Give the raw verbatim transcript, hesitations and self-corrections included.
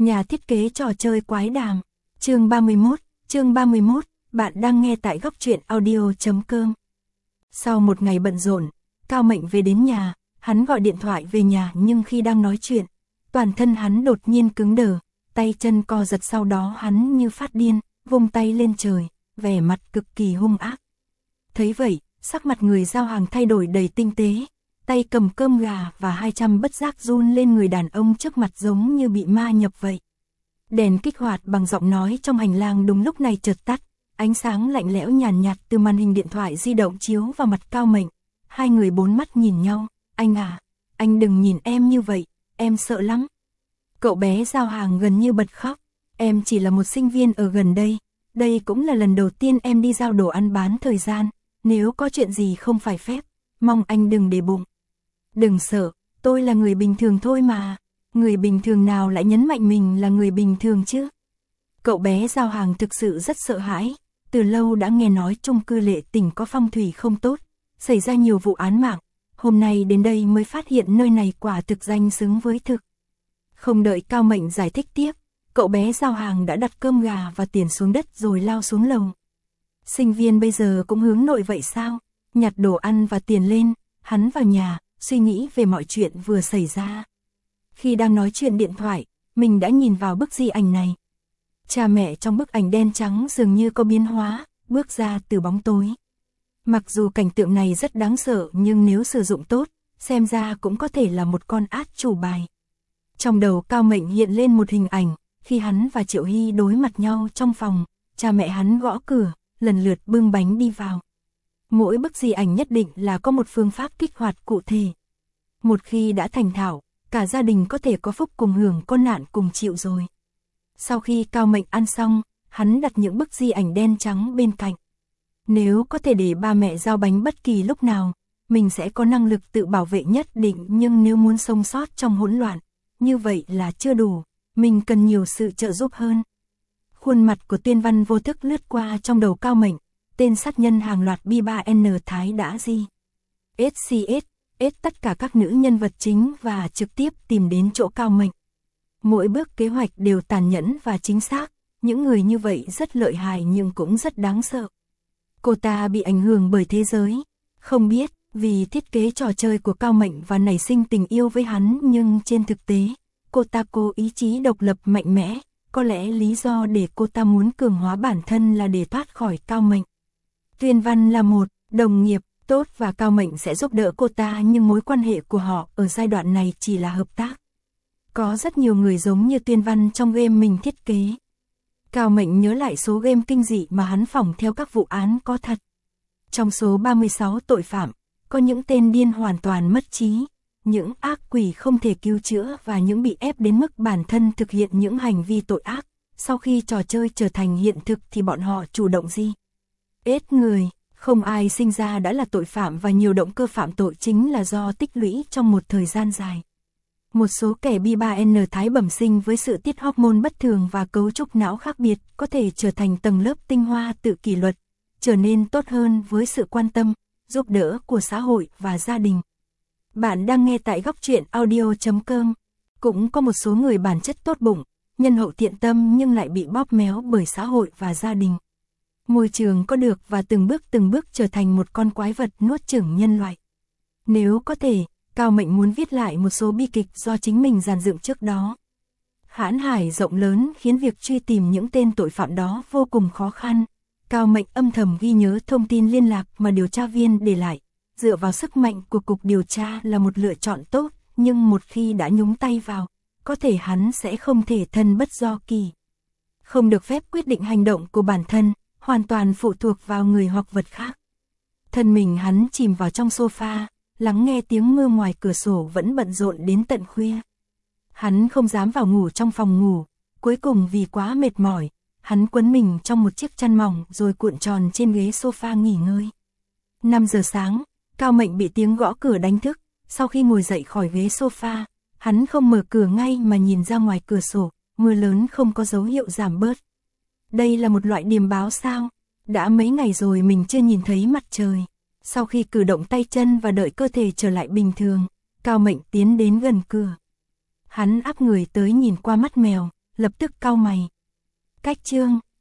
Nhà thiết kế trò chơi quái đàm. Chương ba mươi mốt, chương ba mươi mốt, bạn đang nghe tại góc truyện audio chấm com. Sau một ngày bận rộn, Cao Mệnh về đến nhà, hắn gọi điện thoại về nhà nhưng khi đang nói chuyện, toàn thân hắn đột nhiên cứng đờ, tay chân co giật, sau đó hắn như phát điên, vung tay lên trời, vẻ mặt cực kỳ hung ác. Thấy vậy, sắc mặt người giao hàng thay đổi đầy tinh tế, tay cầm cơm gà và hai trăm bất giác run lên, người đàn ông trước mặt giống như bị ma nhập vậy. Đèn kích hoạt bằng giọng nói trong hành lang đúng lúc này chợt tắt, ánh sáng lạnh lẽo nhàn nhạt, nhạt từ màn hình điện thoại di động chiếu vào mặt Cao Mệnh. Hai người bốn mắt nhìn nhau. Anh à, anh đừng nhìn em như vậy, em sợ lắm. Cậu bé giao hàng gần như bật khóc. Em chỉ là một sinh viên ở gần đây, đây cũng là lần đầu tiên em đi giao đồ ăn bán thời gian, nếu có chuyện gì không phải phép, mong anh đừng để bụng. Đừng sợ, tôi là người bình thường thôi mà. Người bình thường nào lại nhấn mạnh mình là người bình thường chứ? Cậu bé giao hàng thực sự rất sợ hãi, từ lâu đã nghe nói chung cư Lệ Tỉnh có phong thủy không tốt, xảy ra nhiều vụ án mạng, hôm nay đến đây mới phát hiện nơi này quả thực danh xứng với thực. Không đợi Cao Mệnh giải thích tiếp, cậu bé giao hàng đã đặt cơm gà và tiền xuống đất rồi lao xuống lầu. Sinh viên bây giờ cũng hướng nội vậy sao? Nhặt đồ ăn và tiền lên, hắn vào nhà, suy nghĩ về mọi chuyện vừa xảy ra. Khi đang nói chuyện điện thoại, mình đã nhìn vào bức di ảnh này. Cha mẹ trong bức ảnh đen trắng dường như có biến hóa, bước ra từ bóng tối. Mặc dù cảnh tượng này rất đáng sợ nhưng nếu sử dụng tốt, xem ra cũng có thể là một con át chủ bài. Trong đầu Cao Mệnh hiện lên một hình ảnh, khi hắn và Triệu Hy đối mặt nhau trong phòng, cha mẹ hắn gõ cửa, lần lượt bưng bánh đi vào. Mỗi bức di ảnh nhất định là có một phương pháp kích hoạt cụ thể. Một khi đã thành thạo, cả gia đình có thể có phúc cùng hưởng, có nạn cùng chịu rồi. Sau khi Cao Mệnh ăn xong, hắn đặt những bức di ảnh đen trắng bên cạnh. Nếu có thể để ba mẹ giao bánh bất kỳ lúc nào, mình sẽ có năng lực tự bảo vệ nhất định, nhưng nếu muốn sống sót trong hỗn loạn, như vậy là chưa đủ, mình cần nhiều sự trợ giúp hơn. Khuôn mặt của Tuyên Văn vô thức lướt qua trong đầu Cao Mệnh, tên sát nhân hàng loạt B ba N Thái đã di. ét xê ét, ết tất cả các nữ nhân vật chính và trực tiếp tìm đến chỗ Cao Mệnh. Mỗi bước kế hoạch đều tàn nhẫn và chính xác, những người như vậy rất lợi hại nhưng cũng rất đáng sợ. Cô ta bị ảnh hưởng bởi thế giới, không biết vì thiết kế trò chơi của Cao Mệnh và nảy sinh tình yêu với hắn, nhưng trên thực tế, cô ta cố ý chí độc lập mạnh mẽ, có lẽ lý do để cô ta muốn cường hóa bản thân là để thoát khỏi Cao Mệnh. Tuyên Văn là một đồng nghiệp tốt và Cao Mệnh sẽ giúp đỡ cô ta, nhưng mối quan hệ của họ ở giai đoạn này chỉ là hợp tác. Có rất nhiều người giống như Tuyên Văn trong game mình thiết kế. Cao Mệnh nhớ lại số game kinh dị mà hắn phỏng theo các vụ án có thật. Trong số ba mươi sáu tội phạm, có những tên điên hoàn toàn mất trí, những ác quỷ không thể cứu chữa và những bị ép đến mức bản thân thực hiện những hành vi tội ác. Sau khi trò chơi trở thành hiện thực thì bọn họ chủ động di ết người. Không ai sinh ra đã là tội phạm và nhiều động cơ phạm tội chính là do tích lũy trong một thời gian dài. Một số kẻ B ba N Thái bẩm sinh với sự tiết hormone bất thường và cấu trúc não khác biệt có thể trở thành tầng lớp tinh hoa tự kỷ luật, trở nên tốt hơn với sự quan tâm, giúp đỡ của xã hội và gia đình. Bạn đang nghe tại góc truyện audio chấm com. Cũng có một số người bản chất tốt bụng, nhân hậu thiện tâm nhưng lại bị bóp méo bởi xã hội và gia đình. Môi trường có được và từng bước từng bước trở thành một con quái vật nuốt chửng nhân loại. Nếu có thể, Cao Mệnh muốn viết lại một số bi kịch do chính mình dàn dựng trước đó. Hãn hải rộng lớn khiến việc truy tìm những tên tội phạm đó vô cùng khó khăn. Cao Mệnh âm thầm ghi nhớ thông tin liên lạc mà điều tra viên để lại. Dựa vào sức mạnh của cục điều tra là một lựa chọn tốt, nhưng một khi đã nhúng tay vào, có thể hắn sẽ không thể thân bất do kỳ. Không được phép quyết định hành động của bản thân, hoàn toàn phụ thuộc vào người hoặc vật khác. Thân mình hắn chìm vào trong sofa, lắng nghe tiếng mưa ngoài cửa sổ vẫn bận rộn đến tận khuya. Hắn không dám vào ngủ trong phòng ngủ, cuối cùng vì quá mệt mỏi, hắn quấn mình trong một chiếc chăn mỏng rồi cuộn tròn trên ghế sofa nghỉ ngơi. năm giờ sáng, Cao Mệnh bị tiếng gõ cửa đánh thức, sau khi ngồi dậy khỏi ghế sofa, hắn không mở cửa ngay mà nhìn ra ngoài cửa sổ, mưa lớn không có dấu hiệu giảm bớt. Đây là một loại điềm báo sao? Đã mấy ngày rồi mình chưa nhìn thấy mặt trời. Sau khi cử động tay chân và đợi cơ thể trở lại bình thường, Cao Mệnh tiến đến gần cửa. Hắn áp người tới nhìn qua mắt mèo, lập tức cau mày. Cách chương